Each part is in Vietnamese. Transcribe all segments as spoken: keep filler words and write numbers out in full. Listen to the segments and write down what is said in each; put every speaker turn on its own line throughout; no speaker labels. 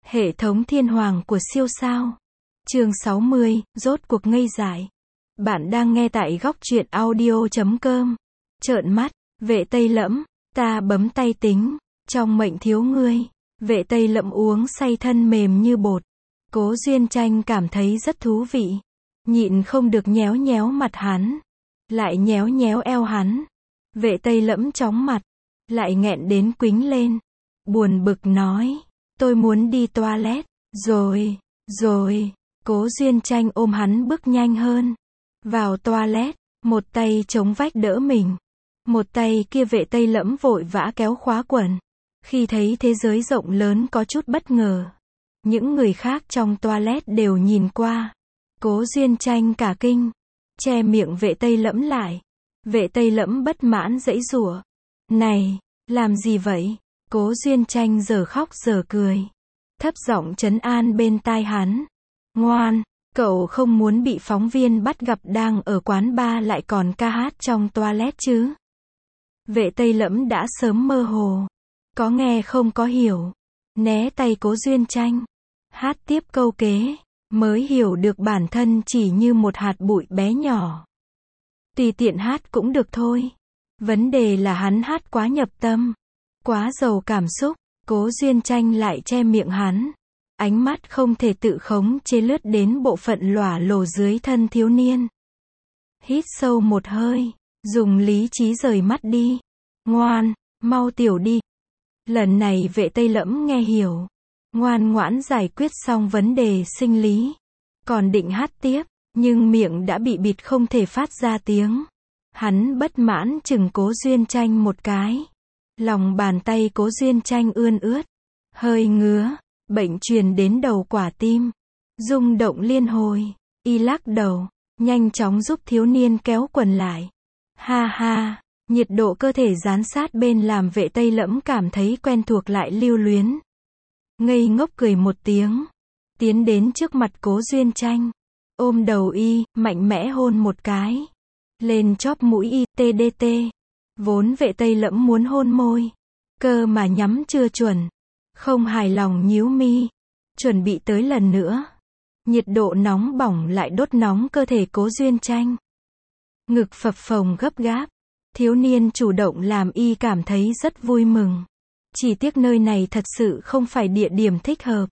Hệ thống thiên hoàng của siêu sao. Chương sáu mươi, rốt cuộc ngây dại. Bạn đang nghe tại góc truyện audio chấm com. Trợn mắt, vệ Tây Lẫm, ta bấm tay tính, trong mệnh thiếu ngươi. Vệ Tây Lẫm uống say thân mềm như bột. Cố Duyên Tranh cảm thấy rất thú vị. Nhịn không được nhéo nhéo mặt hắn. Lại nhéo nhéo eo hắn. Vệ Tây Lẫm chóng mặt. Lại nghẹn đến quính lên. Buồn bực nói. Tôi muốn đi toilet. Rồi, rồi. Cố Duyên Tranh ôm hắn bước nhanh hơn. Vào toilet. Một tay chống vách đỡ mình. Một tay kia vệ Tây Lẫm vội vã kéo khóa quần. Khi thấy thế giới rộng lớn có chút bất ngờ. Những người khác trong toilet đều nhìn qua. Cố Duyên Tranh cả kinh. Che miệng vệ Tây Lẫm lại. Vệ Tây Lẫm bất mãn giãy giụa. Này, làm gì vậy? Cố Duyên Tranh giờ khóc giờ cười. Thấp giọng trấn an bên tai hắn. Ngoan, cậu không muốn bị phóng viên bắt gặp đang ở quán bar lại còn ca hát trong toilet chứ? Vệ Tây Lẫm đã sớm mơ hồ. Có nghe không có hiểu. Né tay Cố Duyên Tranh. Hát tiếp câu kế. Mới hiểu được bản thân chỉ như một hạt bụi bé nhỏ. Tùy tiện hát cũng được thôi. Vấn đề là hắn hát quá nhập tâm. Quá giàu cảm xúc. Cố Duyên Tranh lại che miệng hắn. Ánh mắt không thể tự khống chế lướt đến bộ phận lỏa lồ dưới thân thiếu niên. Hít sâu một hơi. Dùng lý trí rời mắt đi. Ngoan, mau tiểu đi. Lần này vệ Tây Lẫm nghe hiểu. Ngoan ngoãn giải quyết xong vấn đề sinh lý. Còn định hát tiếp, nhưng miệng đã bị bịt không thể phát ra tiếng. Hắn bất mãn chừng Cố Duyên Tranh một cái. Lòng bàn tay Cố Duyên Tranh ươn ướt. Hơi ngứa, bệnh truyền đến đầu quả tim. Rung động liên hồi. Y lắc đầu, nhanh chóng giúp thiếu niên kéo quần lại. Ha ha, nhiệt độ cơ thể dán sát bên làm vệ Tây Lẫm cảm thấy quen thuộc lại lưu luyến. Ngây ngốc cười một tiếng. Tiến đến trước mặt Cố Duyên Tranh. Ôm đầu y, mạnh mẽ hôn một cái. Lên chóp mũi y, tê đê tê. Vốn vệ Tây Lẫm muốn hôn môi. Cơ mà nhắm chưa chuẩn. Không hài lòng nhíu mi. Chuẩn bị tới lần nữa. Nhiệt độ nóng bỏng lại đốt nóng cơ thể Cố Duyên Tranh. Ngực phập phồng gấp gáp. Thiếu niên chủ động làm y cảm thấy rất vui mừng. Chỉ tiếc nơi này thật sự không phải địa điểm thích hợp.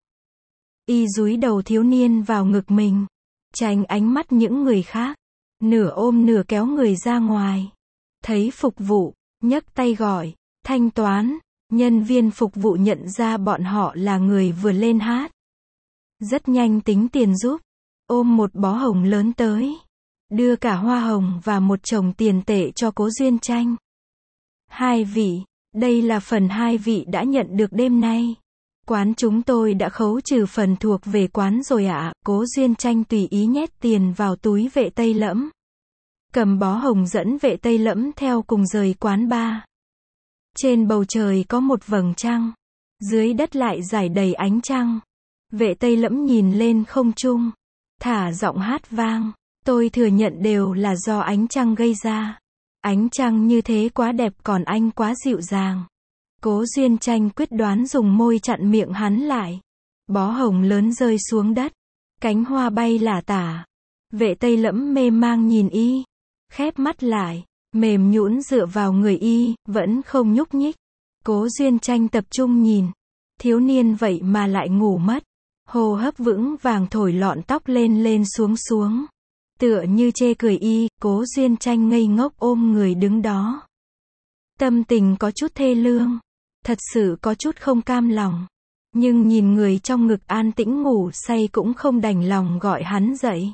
Y dúi đầu thiếu niên vào ngực mình. Tránh ánh mắt những người khác. Nửa ôm nửa kéo người ra ngoài. Thấy phục vụ, nhấc tay gọi, thanh toán. Nhân viên phục vụ nhận ra bọn họ là người vừa lên hát. Rất nhanh tính tiền giúp. Ôm một bó hồng lớn tới. Đưa cả hoa hồng và một chồng tiền tệ cho Cố Duyên Tranh. Hai vị, đây là phần hai vị đã nhận được đêm nay. Quán chúng tôi đã khấu trừ phần thuộc về quán rồi ạ. À. Cố Duyên Tranh tùy ý nhét tiền vào túi vệ Tây Lẫm. Cầm bó hồng dẫn vệ Tây Lẫm theo cùng rời quán bar. Trên bầu trời có một vầng trăng. Dưới đất lại rải đầy ánh trăng. Vệ Tây Lẫm nhìn lên không trung. Thả giọng hát vang. Tôi thừa nhận đều là do ánh trăng gây ra. Ánh trăng như thế quá đẹp còn anh quá dịu dàng. Cố Duyên Tranh quyết đoán dùng môi chặn miệng hắn lại. Bó hồng lớn rơi xuống đất. Cánh hoa bay lả tả. Vệ Tây Lẫm mê mang nhìn y. Khép mắt lại. Mềm nhũn dựa vào người y. Vẫn không nhúc nhích. Cố Duyên Tranh tập trung nhìn. Thiếu niên vậy mà lại ngủ mất. Hô hấp vững vàng thổi lọn tóc lên lên xuống xuống. Tựa như chê cười y. Cố Duyên Tranh ngây ngốc ôm người đứng đó. Tâm tình có chút thê lương. Thật sự có chút không cam lòng. Nhưng nhìn người trong ngực an tĩnh ngủ say cũng không đành lòng gọi hắn dậy.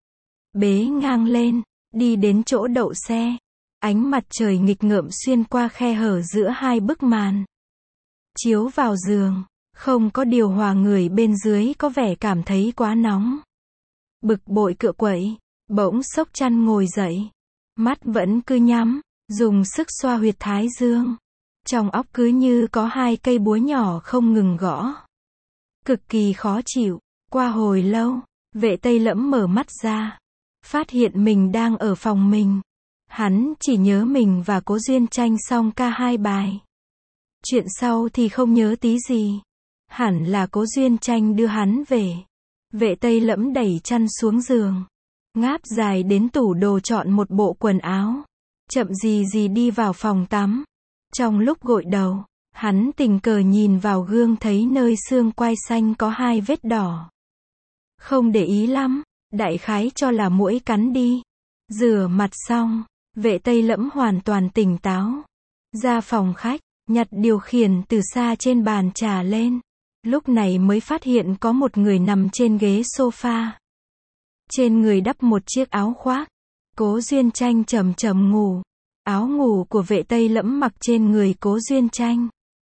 Bế ngang lên. Đi đến chỗ đậu xe. Ánh mặt trời nghịch ngợm xuyên qua khe hở giữa hai bức màn. Chiếu vào giường. Không có điều hòa người bên dưới có vẻ cảm thấy quá nóng. Bực bội cựa quậy. Bỗng xốc chăn ngồi dậy. Mắt vẫn cứ nhắm. Dùng sức xoa huyệt thái dương. Trong óc cứ như có hai cây búa nhỏ không ngừng gõ. Cực kỳ khó chịu. Qua hồi lâu, vệ Tây Lẫm mở mắt ra. Phát hiện mình đang ở phòng mình. Hắn chỉ nhớ mình và Cố Duyên Tranh xong ca hai bài. Chuyện sau thì không nhớ tí gì. Hẳn là Cố Duyên Tranh đưa hắn về. Vệ Tây Lẫm đẩy chăn xuống giường, ngáp dài đến tủ đồ chọn một bộ quần áo, chậm gì gì đi vào phòng tắm. Trong lúc gội đầu, hắn tình cờ nhìn vào gương thấy nơi xương quai xanh có hai vết đỏ. Không để ý lắm, đại khái cho là muỗi cắn đi. Rửa mặt xong, Vệ Tây Lẫm hoàn toàn tỉnh táo. Ra phòng khách, nhặt điều khiển từ xa trên bàn trà lên. Lúc này mới phát hiện có một người nằm trên ghế sofa. Trên người đắp một chiếc áo khoác. Cố Duyên Tranh chầm chầm ngủ. Áo ngủ của Vệ Tây Lẫm mặc trên người Cố Duyên Tranh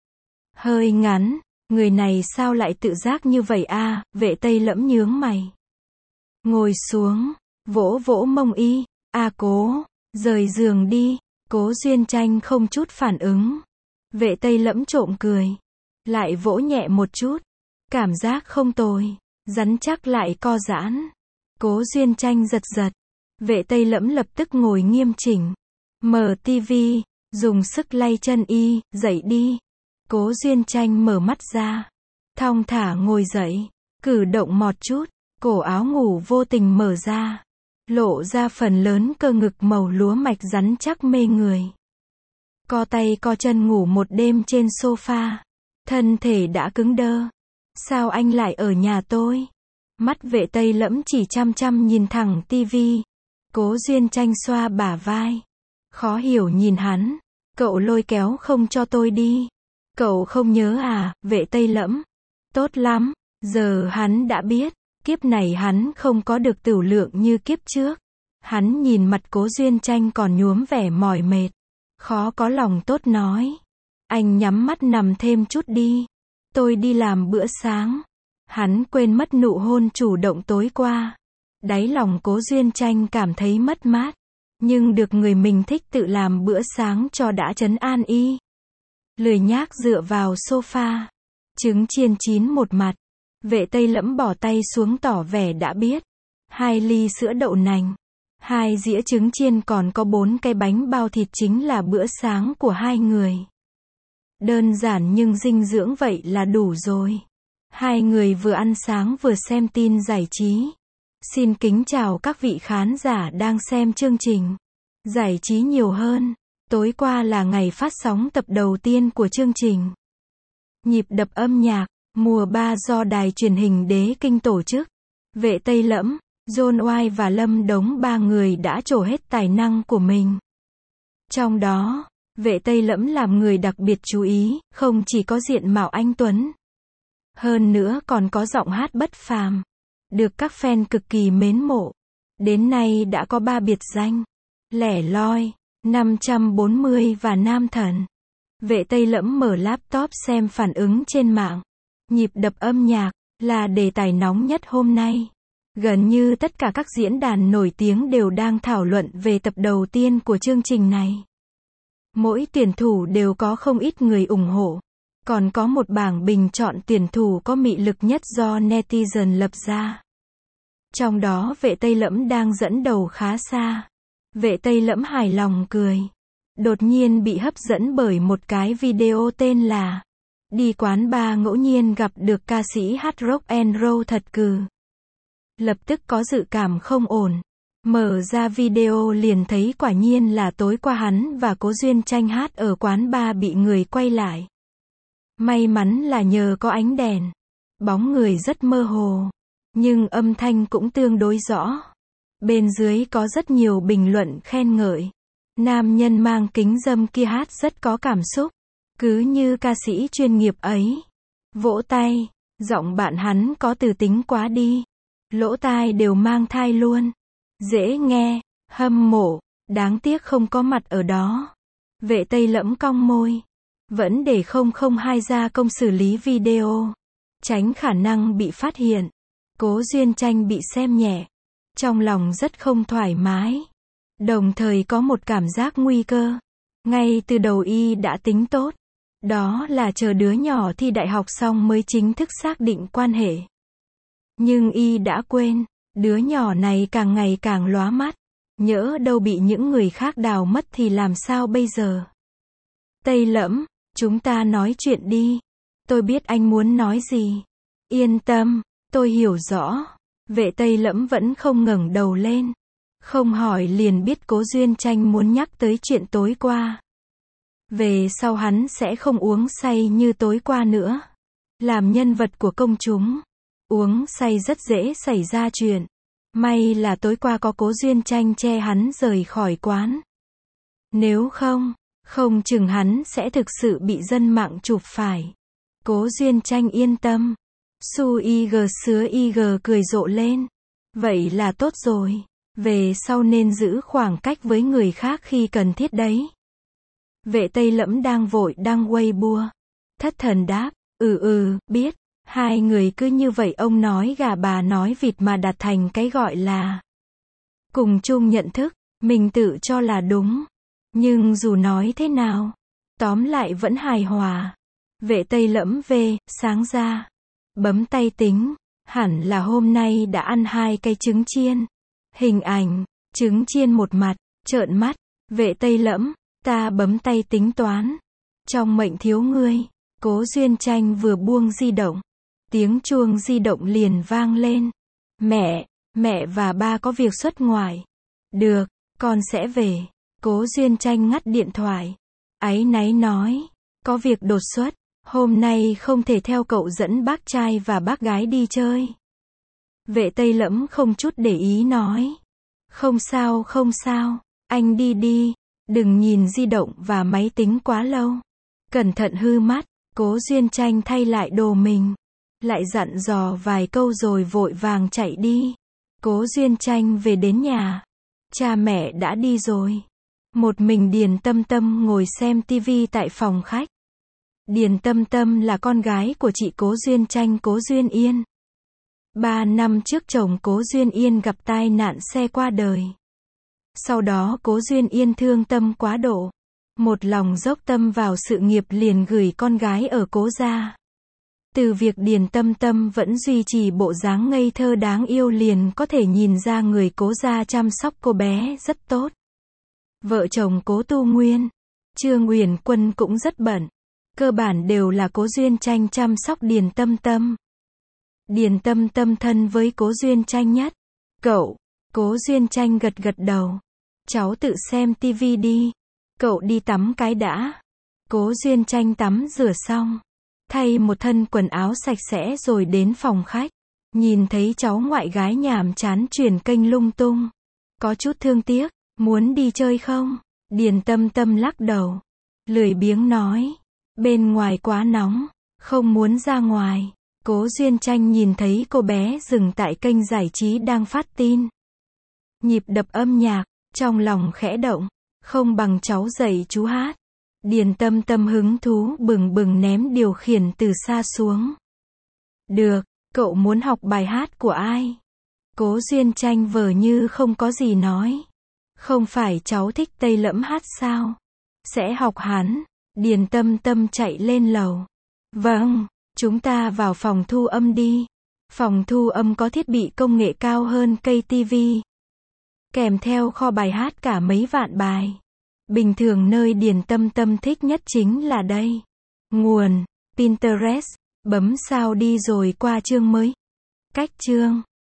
hơi ngắn, người này sao lại tự giác như vậy a? À? Vệ Tây Lẫm nhướng mày. Ngồi xuống, vỗ vỗ mông y, a à Cố, rời giường đi. Cố Duyên Tranh không chút phản ứng. Vệ Tây Lẫm trộm cười, lại vỗ nhẹ một chút, cảm giác không tồi, rắn chắc lại co giãn. Cố Duyên Tranh giật giật. Vệ Tây Lẫm lập tức ngồi nghiêm chỉnh, mở tivi, dùng sức lay chân y, dậy đi. Cố Duyên Tranh mở mắt ra, thong thả ngồi dậy, cử động mọt chút, cổ áo ngủ vô tình mở ra, lộ ra phần lớn cơ ngực màu lúa mạch rắn chắc mê người. Co tay co chân ngủ một đêm trên sofa, thân thể đã cứng đơ. Sao anh lại ở nhà tôi? Mắt Vệ Tây Lẫm chỉ chăm chăm nhìn thẳng tivi. Cố Duyên Tranh xoa bả vai, khó hiểu nhìn hắn. Cậu lôi kéo không cho tôi đi. Cậu không nhớ à? Vệ Tây Lẫm. Tốt lắm, giờ hắn đã biết, kiếp này hắn không có được tửu lượng như kiếp trước. Hắn nhìn mặt Cố Duyên Tranh còn nhuốm vẻ mỏi mệt, khó có lòng tốt nói. Anh nhắm mắt nằm thêm chút đi. Tôi đi làm bữa sáng. Hắn quên mất nụ hôn chủ động tối qua. Đáy lòng Cố Duyên Tranh cảm thấy mất mát. Nhưng được người mình thích tự làm bữa sáng cho đã trấn an y. Lười nhác dựa vào sofa. Trứng chiên chín một mặt. Vệ Tây Lẫm bỏ tay xuống tỏ vẻ đã biết. Hai ly sữa đậu nành, hai dĩa trứng chiên còn có bốn cái bánh bao thịt chính là bữa sáng của hai người. Đơn giản nhưng dinh dưỡng vậy là đủ rồi. Hai người vừa ăn sáng vừa xem tin giải trí. Xin kính chào các vị khán giả đang xem chương trình giải trí nhiều hơn. Tối qua là ngày phát sóng tập đầu tiên của chương trình Nhịp đập âm nhạc mùa ba do đài truyền hình Đế Kinh tổ chức. Vệ Tây Lẫm, John Oai và Lâm Đống ba người đã trổ hết tài năng của mình. Trong đó, Vệ Tây Lẫm làm người đặc biệt chú ý, không chỉ có diện mạo anh tuấn, hơn nữa còn có giọng hát bất phàm, được các fan cực kỳ mến mộ. Đến nay đã có ba biệt danh: Lẻ Loi, năm trăm bốn mươi và Nam Thần. Vệ Tây Lẫm mở laptop xem phản ứng trên mạng. Nhịp đập âm nhạc là đề tài nóng nhất hôm nay. Gần như tất cả các diễn đàn nổi tiếng đều đang thảo luận về tập đầu tiên của chương trình này. Mỗi tuyển thủ đều có không ít người ủng hộ. Còn có một bảng bình chọn tuyển thủ có mị lực nhất do netizen lập ra. Trong đó Vệ Tây Lẫm đang dẫn đầu khá xa. Vệ Tây Lẫm hài lòng cười. Đột nhiên bị hấp dẫn bởi một cái video tên là Đi quán bar ngẫu nhiên gặp được ca sĩ hát rock and roll thật cừ. Lập tức có dự cảm không ổn. Mở ra video liền thấy quả nhiên là tối qua hắn và Cố Duyên Tranh hát ở quán bar bị người quay lại. May mắn là nhờ có ánh đèn, bóng người rất mơ hồ, nhưng âm thanh cũng tương đối rõ. Bên dưới có rất nhiều bình luận khen ngợi. Nam nhân mang kính râm kia hát rất có cảm xúc, cứ như ca sĩ chuyên nghiệp ấy. Vỗ tay, giọng bạn hắn có từ tính quá đi. Lỗ tai đều mang thai luôn. Dễ nghe, hâm mộ, đáng tiếc không có mặt ở đó. Vệ Tây Lẫm cong môi. Vẫn để không không hai ra công xử lý video, tránh khả năng bị phát hiện. Cố Duyên Tranh bị xem nhẹ. Trong lòng rất không thoải mái. Đồng thời có một cảm giác nguy cơ. Ngay từ đầu y đã tính tốt. Đó là chờ đứa nhỏ thi đại học xong mới chính thức xác định quan hệ. Nhưng y đã quên, đứa nhỏ này càng ngày càng lóa mắt. Nhỡ đâu bị những người khác đào mất thì làm sao bây giờ? Tây Lẫm, chúng ta nói chuyện đi. Tôi biết anh muốn nói gì. Yên tâm, tôi hiểu rõ. Vệ Tây Lẫm vẫn không ngẩng đầu lên. Không hỏi liền biết Cố Duyên Tranh muốn nhắc tới chuyện tối qua. Về sau hắn sẽ không uống say như tối qua nữa. Làm nhân vật của công chúng, uống say rất dễ xảy ra chuyện. May là tối qua có Cố Duyên Tranh che hắn rời khỏi quán. Nếu không, không chừng hắn sẽ thực sự bị dân mạng chụp phải. Cố Duyên Tranh yên tâm. Su Y G sứa Y G cười rộ lên. Vậy là tốt rồi. Về sau nên giữ khoảng cách với người khác khi cần thiết đấy. Vệ Tây Lẫm đang vội đăng Weibo. Thất thần đáp, ừ ừ, biết. Hai người cứ như vậy ông nói gà bà nói vịt mà đạt thành cái gọi là cùng chung nhận thức, mình tự cho là đúng. Nhưng dù nói thế nào, tóm lại vẫn hài hòa. Vệ Tây Lẫm về, sáng ra. Bấm tay tính, hẳn là hôm nay đã ăn hai cây trứng chiên. Hình ảnh, trứng chiên một mặt, trợn mắt. Vệ Tây Lẫm, ta bấm tay tính toán. Trong mệnh thiếu ngươi. Cố Duyên Tranh vừa buông di động. Tiếng chuông di động liền vang lên. Mẹ, mẹ và ba có việc xuất ngoại. Được, con sẽ về. Cố Duyên Tranh ngắt điện thoại. Áy náy nói, có việc đột xuất, hôm nay không thể theo cậu dẫn bác trai và bác gái đi chơi. Vệ Tây Lẫm không chút để ý nói. Không sao không sao, anh đi đi, đừng nhìn di động và máy tính quá lâu. Cẩn thận hư mắt. Cố Duyên Tranh thay lại đồ mình. Lại dặn dò vài câu rồi vội vàng chạy đi. Cố Duyên Tranh về đến nhà. Cha mẹ đã đi rồi. Một mình Điền Tâm Tâm ngồi xem tivi tại phòng khách. Điền Tâm Tâm là con gái của chị Cố Duyên Tranh Cố Duyên Yên. Ba năm trước chồng Cố Duyên Yên gặp tai nạn xe qua đời. Sau đó Cố Duyên Yên thương tâm quá độ. Một lòng dốc tâm vào sự nghiệp liền gửi con gái ở Cố gia. Từ việc Điền Tâm Tâm vẫn duy trì bộ dáng ngây thơ đáng yêu liền có thể nhìn ra người Cố gia chăm sóc cô bé rất tốt. Vợ chồng Cố Tu Nguyên, Trương Uyển Quân cũng rất bận. Cơ bản đều là Cố Duyên Tranh chăm sóc Điền Tâm Tâm. Điền Tâm Tâm thân với Cố Duyên Tranh nhất. Cậu, Cố Duyên Tranh gật gật đầu. Cháu tự xem tivi đi. Cậu đi tắm cái đã. Cố Duyên Tranh tắm rửa xong, thay một thân quần áo sạch sẽ rồi đến phòng khách. Nhìn thấy cháu ngoại gái nhàm chán chuyển kênh lung tung. Có chút thương tiếc, muốn đi chơi không? Điền Tâm Tâm lắc đầu. Lười biếng nói. Bên ngoài quá nóng, không muốn ra ngoài. Cố Duyên Tranh nhìn thấy cô bé dừng tại kênh giải trí đang phát tin. Nhịp đập âm nhạc, trong lòng khẽ động. Không bằng cháu dạy chú hát. Điền Tâm Tâm hứng thú bừng bừng ném điều khiển từ xa xuống. Được, cậu muốn học bài hát của ai? Cố Duyên Tranh vờ như không có gì nói. Không phải cháu thích Tây Lẫm hát sao? Sẽ học hắn. Điền Tâm Tâm chạy lên lầu. Vâng, chúng ta vào phòng thu âm đi. Phòng thu âm có thiết bị công nghệ cao hơn cây tivi. Kèm theo kho bài hát cả mấy vạn bài. Bình thường nơi Điền Tâm Tâm thích nhất chính là đây. Nguồn, Pinterest, bấm sao đi rồi qua chương mới. Cách chương.